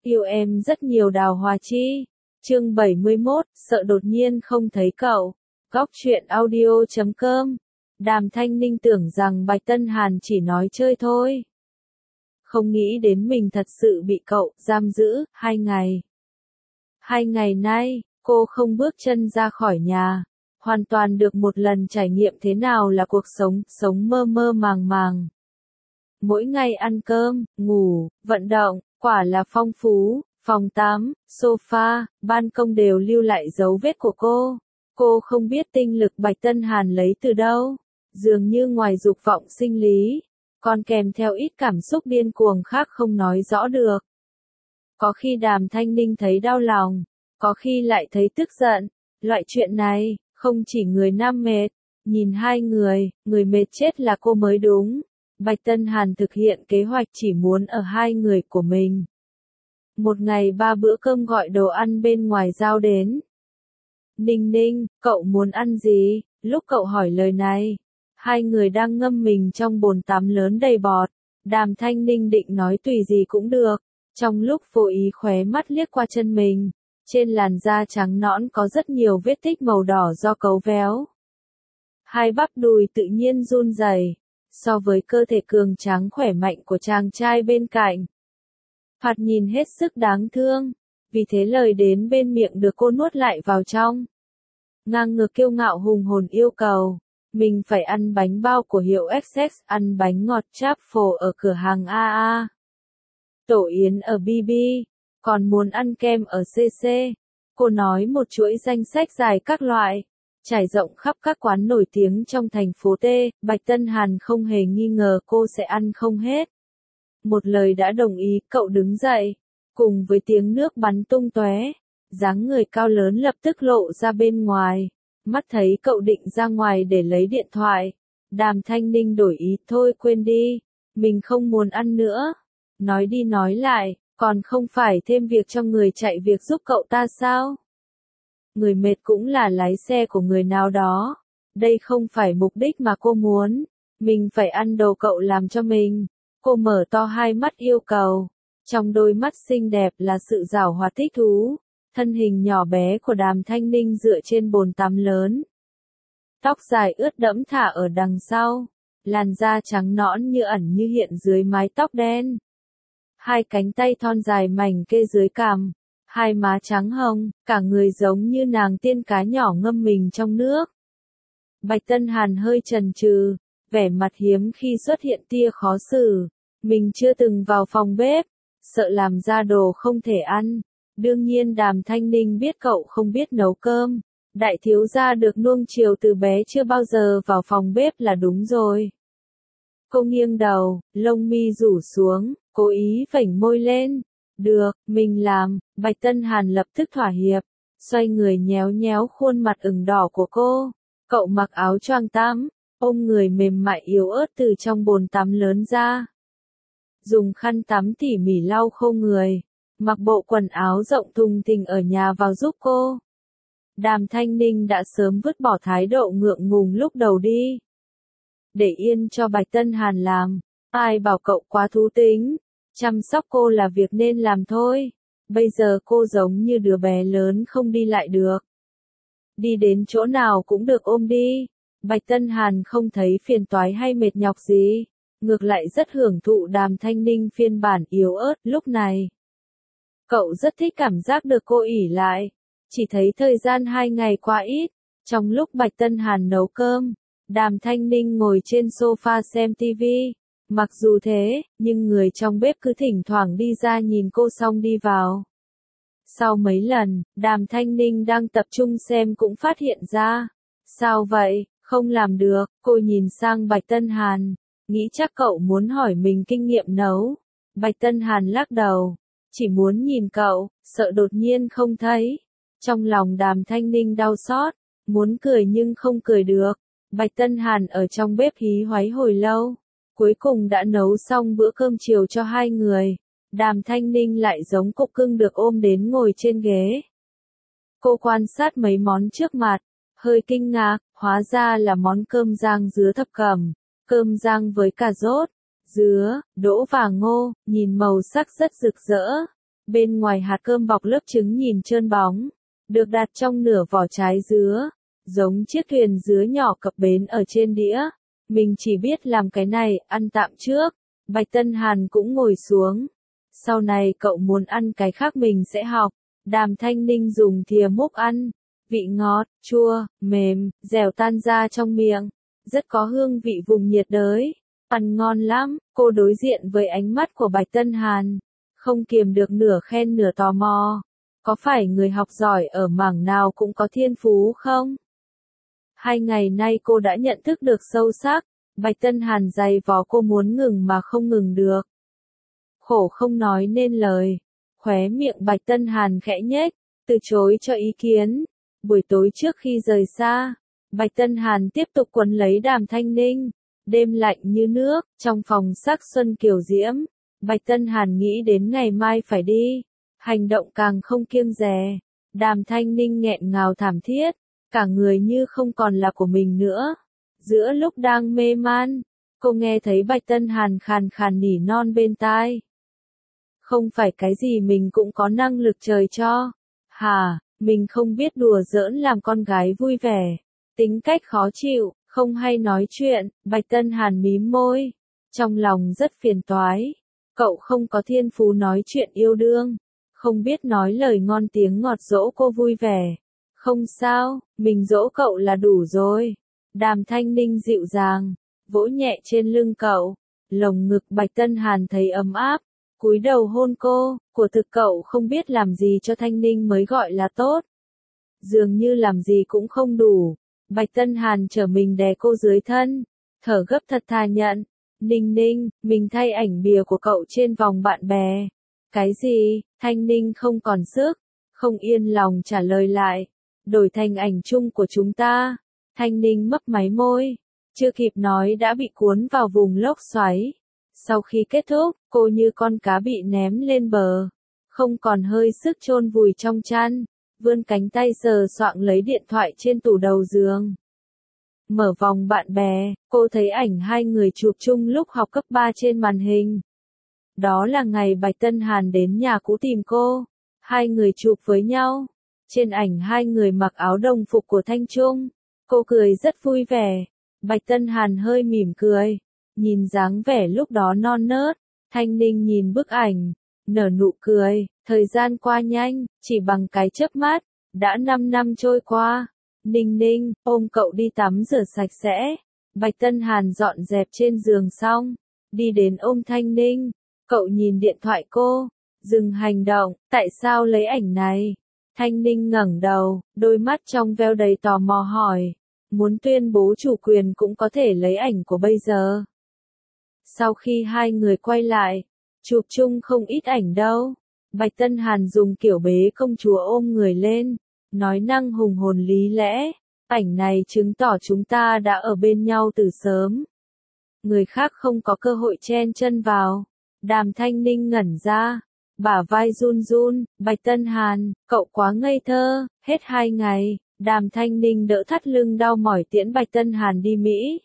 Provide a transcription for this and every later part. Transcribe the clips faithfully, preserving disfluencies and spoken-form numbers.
Yêu em rất nhiều Đào Hòa Chi. Chương bảy mươi mốt, sợ đột nhiên không thấy cậu. Góc truyện audio chấm com. Đàm Thanh Ninh tưởng rằng Bạch Tân Hàn chỉ nói chơi thôi. Không nghĩ đến mình thật sự bị cậu giam giữ hai ngày. Hai ngày nay, cô không bước chân ra khỏi nhà. Hoàn toàn được một lần trải nghiệm thế nào là cuộc sống, sống mơ mơ màng màng. Mỗi ngày ăn cơm, ngủ, vận động, quả là phong phú, phòng tắm, sofa, ban công đều lưu lại dấu vết của cô. Cô không biết tinh lực Bạch Tân Hàn lấy từ đâu, dường như ngoài dục vọng sinh lý, còn kèm theo ít cảm xúc điên cuồng khác không nói rõ được. Có khi Đàm Thanh Ninh thấy đau lòng, có khi lại thấy tức giận, loại chuyện này, không chỉ người nam mệt, nhìn hai người, người mệt chết là cô mới đúng. Bạch Tân Hàn thực hiện kế hoạch chỉ muốn ở hai người của mình. Một ngày ba bữa cơm gọi đồ ăn bên ngoài giao đến. Ninh Ninh, cậu muốn ăn gì? Lúc cậu hỏi lời này, hai người đang ngâm mình trong bồn tắm lớn đầy bọt. Đàm Thanh Ninh định nói tùy gì cũng được, trong lúc vô ý khóe mắt liếc qua chân mình. Trên làn da trắng nõn có rất nhiều vết tích màu đỏ do cấu véo. Hai bắp đùi tự nhiên run rẩy, so với cơ thể cường tráng khỏe mạnh của chàng trai bên cạnh. Phạt nhìn hết sức đáng thương, vì thế lời đến bên miệng được cô nuốt lại vào trong. Ngang ngược kiêu ngạo hùng hồn yêu cầu, mình phải ăn bánh bao của hiệu ích ét, ăn bánh ngọt cháp phổ ở cửa hàng a a. Tổ yến ở bê bê, còn muốn ăn kem ở xê xê. Cô nói một chuỗi danh sách dài các loại, trải rộng khắp các quán nổi tiếng trong thành phố T. Bạch Tân Hàn không hề nghi ngờ cô sẽ ăn không hết. Một lời đã đồng ý, cậu đứng dậy, cùng với tiếng nước bắn tung tóe, dáng người cao lớn lập tức lộ ra bên ngoài. Mắt thấy cậu định ra ngoài để lấy điện thoại, Đàm Thanh Ninh đổi ý, thôi quên đi, mình không muốn ăn nữa. Nói đi nói lại, còn không phải thêm việc cho người chạy việc giúp cậu ta sao? Người mệt cũng là lái xe của người nào đó. Đây không phải mục đích mà cô muốn. Mình phải ăn đồ cậu làm cho mình. Cô mở to hai mắt yêu cầu. Trong đôi mắt xinh đẹp là sự giảo hoạt thích thú. Thân hình nhỏ bé của Đàm Thanh Ninh dựa trên bồn tắm lớn. Tóc dài ướt đẫm thả ở đằng sau. Làn da trắng nõn như ẩn như hiện dưới mái tóc đen. Hai cánh tay thon dài mảnh kê dưới cằm. Hai má trắng hồng, cả người giống như nàng tiên cá nhỏ ngâm mình trong nước. Bạch Tân Hàn hơi chần chừ, vẻ mặt hiếm khi xuất hiện tia khó xử. Mình chưa từng vào phòng bếp, sợ làm ra đồ không thể ăn. Đương nhiên Đàm Thanh Ninh biết cậu không biết nấu cơm. Đại thiếu gia được nuông chiều từ bé chưa bao giờ vào phòng bếp là đúng rồi. Cô nghiêng đầu, lông mi rủ xuống, cố ý phẩy môi lên. Được, mình làm. Bạch Tân Hàn lập tức thỏa hiệp, xoay người nhéo nhéo khuôn mặt ửng đỏ của cô. Cậu mặc áo choàng tắm, ôm người mềm mại yếu ớt từ trong bồn tắm lớn ra. Dùng khăn tắm tỉ mỉ lau khô người, mặc bộ quần áo rộng thùng thình ở nhà vào giúp cô. Đàm Thanh Ninh đã sớm vứt bỏ thái độ ngượng ngùng lúc đầu đi. Để yên cho Bạch Tân Hàn làm, ai bảo cậu quá thú tính. Chăm sóc cô là việc nên làm thôi. Bây giờ cô giống như đứa bé lớn không đi lại được. Đi đến chỗ nào cũng được ôm đi. Bạch Tân Hàn không thấy phiền toái hay mệt nhọc gì. Ngược lại rất hưởng thụ Đàm Thanh Ninh phiên bản yếu ớt lúc này. Cậu rất thích cảm giác được cô ỷ lại. Chỉ thấy thời gian hai ngày quá ít. Trong lúc Bạch Tân Hàn nấu cơm, Đàm Thanh Ninh ngồi trên sofa xem tivi. Mặc dù thế, nhưng người trong bếp cứ thỉnh thoảng đi ra nhìn cô xong đi vào. Sau mấy lần, Đàm Thanh Ninh đang tập trung xem cũng phát hiện ra. Sao vậy, không làm được, cô nhìn sang Bạch Tân Hàn, nghĩ chắc cậu muốn hỏi mình kinh nghiệm nấu. Bạch Tân Hàn lắc đầu, chỉ muốn nhìn cậu, sợ đột nhiên không thấy. Trong lòng Đàm Thanh Ninh đau xót, muốn cười nhưng không cười được. Bạch Tân Hàn ở trong bếp hí hoáy hồi lâu. Cuối cùng đã nấu xong bữa cơm chiều cho hai người. Đàm Thanh Ninh lại giống cục cưng được ôm đến ngồi trên ghế. Cô quan sát mấy món trước mặt, hơi kinh ngạc, hóa ra là món cơm rang dứa thập cẩm, cơm rang với cà rốt, dứa, đỗ và ngô, nhìn màu sắc rất rực rỡ. Bên ngoài hạt cơm bọc lớp trứng nhìn trơn bóng, được đặt trong nửa vỏ trái dứa, giống chiếc thuyền dứa nhỏ cập bến ở trên đĩa. Mình chỉ biết làm cái này, ăn tạm trước. Bạch Tân Hàn cũng ngồi xuống. Sau này cậu muốn ăn cái khác mình sẽ học. Đàm Thanh Ninh dùng thìa múc ăn. Vị ngọt, chua, mềm, dẻo tan ra trong miệng. Rất có hương vị vùng nhiệt đới. Ăn ngon lắm. Cô đối diện với ánh mắt của Bạch Tân Hàn. Không kiềm được nửa khen nửa tò mò. Có phải người học giỏi ở mảng nào cũng có thiên phú không? Hai ngày nay cô đã nhận thức được sâu sắc. Bạch Tân Hàn giày vò cô muốn ngừng mà không ngừng được. Khổ không nói nên lời. Khóe miệng Bạch Tân Hàn khẽ nhếch, từ chối cho ý kiến. Buổi tối trước khi rời xa, Bạch Tân Hàn tiếp tục quấn lấy Đàm Thanh Ninh. Đêm lạnh như nước, trong phòng sắc xuân kiều diễm. Bạch Tân Hàn nghĩ đến ngày mai phải đi. Hành động càng không kiêng dè. Đàm Thanh Ninh nghẹn ngào thảm thiết. Cả người như không còn là của mình nữa. Giữa lúc đang mê man, cô nghe thấy Bạch Tân Hàn khàn khàn nỉ non bên tai. Không phải cái gì mình cũng có năng lực trời cho. Hả, mình không biết đùa giỡn làm con gái vui vẻ. Tính cách khó chịu, không hay nói chuyện. Bạch Tân Hàn mím môi. Trong lòng rất phiền toái. Cậu không có thiên phú nói chuyện yêu đương. Không biết nói lời ngon tiếng ngọt dỗ cô vui vẻ. Không sao, mình dỗ cậu là đủ rồi. Đàm Thanh Ninh dịu dàng, vỗ nhẹ trên lưng cậu. Lồng ngực Bạch Tân Hàn thấy ấm áp, cúi đầu hôn cô. Của thực cậu không biết làm gì cho Thanh Ninh mới gọi là tốt. Dường như làm gì cũng không đủ. Bạch Tân Hàn trở mình đè cô dưới thân, thở gấp thật thà nhận. Ninh Ninh, mình thay ảnh bìa của cậu trên vòng bạn bè. Cái gì? Thanh Ninh không còn sức, không yên lòng trả lời lại. Đổi thành ảnh chung của chúng ta. Thanh Ninh mấp máy môi, chưa kịp nói đã bị cuốn vào vùng lốc xoáy. Sau khi kết thúc, cô như con cá bị ném lên bờ, không còn hơi sức chôn vùi trong chăn, vươn cánh tay sờ soạng lấy điện thoại trên tủ đầu giường. Mở vòng bạn bè, cô thấy ảnh hai người chụp chung lúc học cấp ba trên màn hình. Đó là ngày Bạch Tân Hàn đến nhà cũ tìm cô, hai người chụp với nhau. Trên ảnh hai người mặc áo đồng phục của Thanh Trung. Cô cười rất vui vẻ. Bạch Tân Hàn hơi mỉm cười. Nhìn dáng vẻ lúc đó non nớt. Thanh Ninh nhìn bức ảnh. Nở nụ cười. Thời gian qua nhanh, chỉ bằng cái chớp mắt. Đã năm năm trôi qua. Ninh Ninh, ôm cậu đi tắm rửa sạch sẽ. Bạch Tân Hàn dọn dẹp trên giường xong. Đi đến ôm Thanh Ninh. Cậu nhìn điện thoại cô. Dừng hành động. Tại sao lấy ảnh này? Thanh Ninh ngẩng đầu, đôi mắt trong veo đầy tò mò hỏi. Muốn tuyên bố chủ quyền cũng có thể lấy ảnh của bây giờ. Sau khi hai người quay lại, chụp chung không ít ảnh đâu. Bạch Tân Hàn dùng kiểu bế công chúa ôm người lên, nói năng hùng hồn lý lẽ. Ảnh này chứng tỏ chúng ta đã ở bên nhau từ sớm. Người khác không có cơ hội chen chân vào. Đàm Thanh Ninh ngẩn ra. Bả vai run run. Bạch Tân Hàn, cậu quá ngây thơ. Hết hai ngày, Đàm Thanh Ninh đỡ thắt lưng đau mỏi tiễn Bạch Tân Hàn đi Mỹ.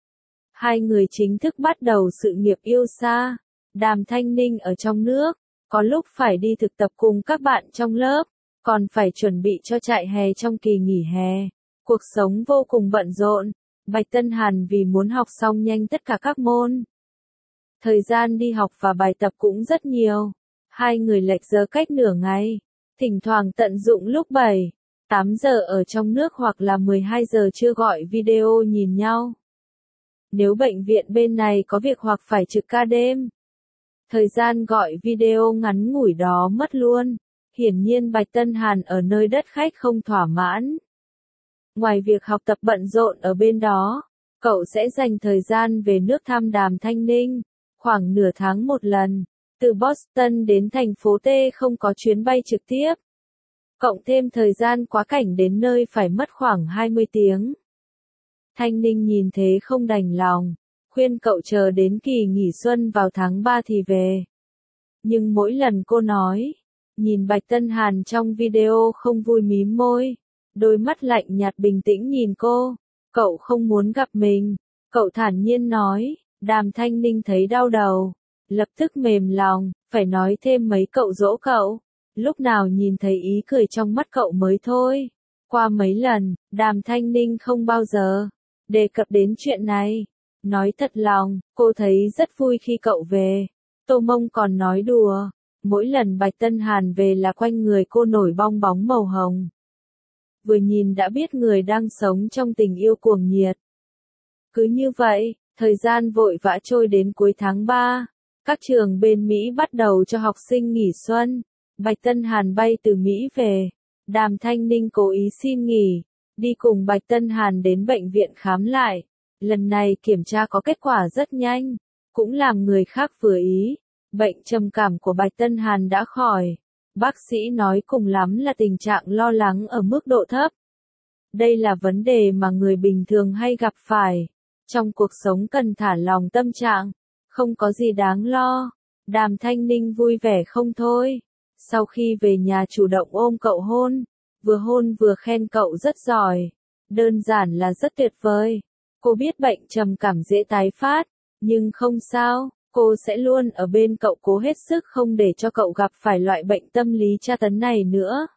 Hai người chính thức bắt đầu sự nghiệp yêu xa. Đàm Thanh Ninh ở trong nước, có lúc phải đi thực tập cùng các bạn trong lớp, còn phải chuẩn bị cho trại hè trong kỳ nghỉ hè. Cuộc sống vô cùng bận rộn. Bạch Tân Hàn vì muốn học xong nhanh tất cả các môn. Thời gian đi học và bài tập cũng rất nhiều. Hai người lệch giờ cách nửa ngày. Thỉnh thoảng tận dụng lúc bảy, tám giờ ở trong nước hoặc là mười hai giờ trưa gọi video nhìn nhau. Nếu bệnh viện bên này có việc hoặc phải trực ca đêm, thời gian gọi video ngắn ngủi đó mất luôn. Hiển nhiên Bạch Tân Hàn ở nơi đất khách không thỏa mãn. Ngoài việc học tập bận rộn ở bên đó, cậu sẽ dành thời gian về nước thăm Đàm Thanh Ninh, khoảng nửa tháng một lần. Từ Boston đến thành phố T không có chuyến bay trực tiếp. Cộng thêm thời gian quá cảnh đến nơi phải mất khoảng hai mươi tiếng. Thanh Ninh nhìn thế không đành lòng, khuyên cậu chờ đến kỳ nghỉ xuân vào tháng ba thì về. Nhưng mỗi lần cô nói, nhìn Bạch Tân Hàn trong video không vui mím môi, đôi mắt lạnh nhạt bình tĩnh nhìn cô, cậu không muốn gặp mình. Cậu thản nhiên nói, Đàm Thanh Ninh thấy đau đầu, lập tức mềm lòng, phải nói thêm mấy cậu dỗ cậu, lúc nào nhìn thấy ý cười trong mắt cậu mới thôi. Qua mấy lần, Đàm Thanh Ninh không bao giờ đề cập đến chuyện này. Nói thật lòng, cô thấy rất vui khi cậu về. Tô Mông còn nói đùa, mỗi lần Bạch Tân Hàn về là quanh người cô nổi bong bóng màu hồng. Vừa nhìn đã biết người đang sống trong tình yêu cuồng nhiệt. Cứ như vậy, thời gian vội vã trôi đến cuối tháng ba. Các trường bên Mỹ bắt đầu cho học sinh nghỉ xuân. Bạch Tân Hàn bay từ Mỹ về. Đàm Thanh Ninh cố ý xin nghỉ, đi cùng Bạch Tân Hàn đến bệnh viện khám lại. Lần này kiểm tra có kết quả rất nhanh, cũng làm người khác vừa ý. Bệnh trầm cảm của Bạch Tân Hàn đã khỏi. Bác sĩ nói cùng lắm là tình trạng lo lắng ở mức độ thấp. Đây là vấn đề mà người bình thường hay gặp phải. Trong cuộc sống cần thả lòng tâm trạng, không có gì đáng lo. Đàm Thanh Ninh vui vẻ không thôi. Sau khi về nhà chủ động ôm cậu hôn, vừa hôn vừa khen cậu rất giỏi. Đơn giản là rất tuyệt vời. Cô biết bệnh trầm cảm dễ tái phát, nhưng không sao, cô sẽ luôn ở bên cậu cố hết sức không để cho cậu gặp phải loại bệnh tâm lý tra tấn này nữa.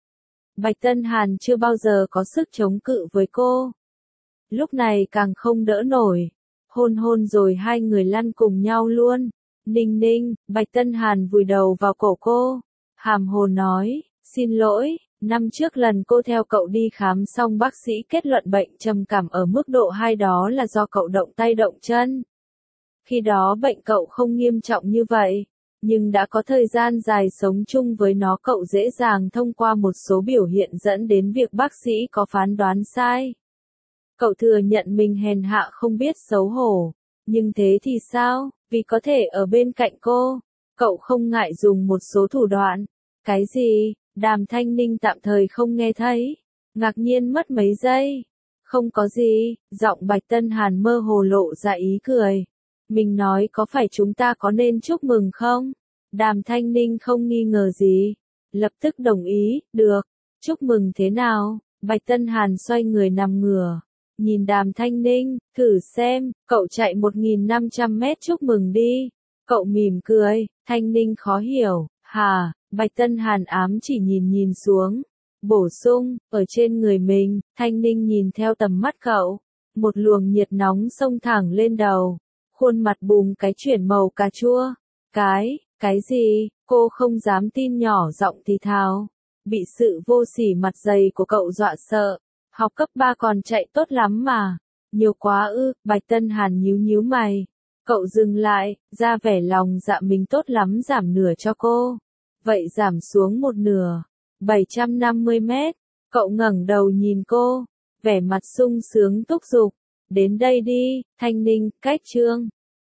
Bạch Tân Hàn chưa bao giờ có sức chống cự với cô. Lúc này càng không đỡ nổi. Hôn hôn rồi hai người lăn cùng nhau luôn. Ninh Ninh, Bạch Tân Hàn vùi đầu vào cổ cô. Hàm hồ nói, xin lỗi, năm trước lần cô theo cậu đi khám xong bác sĩ kết luận bệnh trầm cảm ở mức độ hai đó là do cậu động tay động chân. Khi đó bệnh cậu không nghiêm trọng như vậy, nhưng đã có thời gian dài sống chung với nó cậu dễ dàng thông qua một số biểu hiện dẫn đến việc bác sĩ có phán đoán sai. Cậu thừa nhận mình hèn hạ không biết xấu hổ, nhưng thế thì sao, vì có thể ở bên cạnh cô, cậu không ngại dùng một số thủ đoạn. Cái gì? Đàm Thanh Ninh tạm thời không nghe thấy, ngạc nhiên mất mấy giây. Không có gì, giọng Bạch Tân Hàn mơ hồ lộ ra ý cười. Mình nói có phải chúng ta có nên chúc mừng không? Đàm Thanh Ninh không nghi ngờ gì, lập tức đồng ý, được, chúc mừng thế nào? Bạch Tân Hàn xoay người nằm ngửa, nhìn Đàm Thanh Ninh, thử xem, cậu chạy một nghìn năm trăm mét chúc mừng đi. Cậu mỉm cười, Thanh Ninh khó hiểu, hà, Bạch Tân Hàn ám chỉ nhìn nhìn xuống, bổ sung, ở trên người mình. Thanh Ninh nhìn theo tầm mắt cậu, một luồng nhiệt nóng xông thẳng lên đầu, khuôn mặt bùng cái chuyển màu cà chua. Cái, cái gì? Cô không dám tin nhỏ giọng thì thào, bị sự vô sỉ mặt dày của cậu dọa sợ. Học cấp ba còn chạy tốt lắm mà, nhiều quá ư? Bạch Tân Hàn nhíu nhíu mày. Cậu dừng lại, ra vẻ lòng dạ mình tốt lắm giảm nửa cho cô. Vậy giảm xuống một nửa, bảy trăm năm mươi mét. Cậu ngẩng đầu nhìn cô, vẻ mặt sung sướng thúc giục. Đến đây đi, Thanh Ninh, cách chương.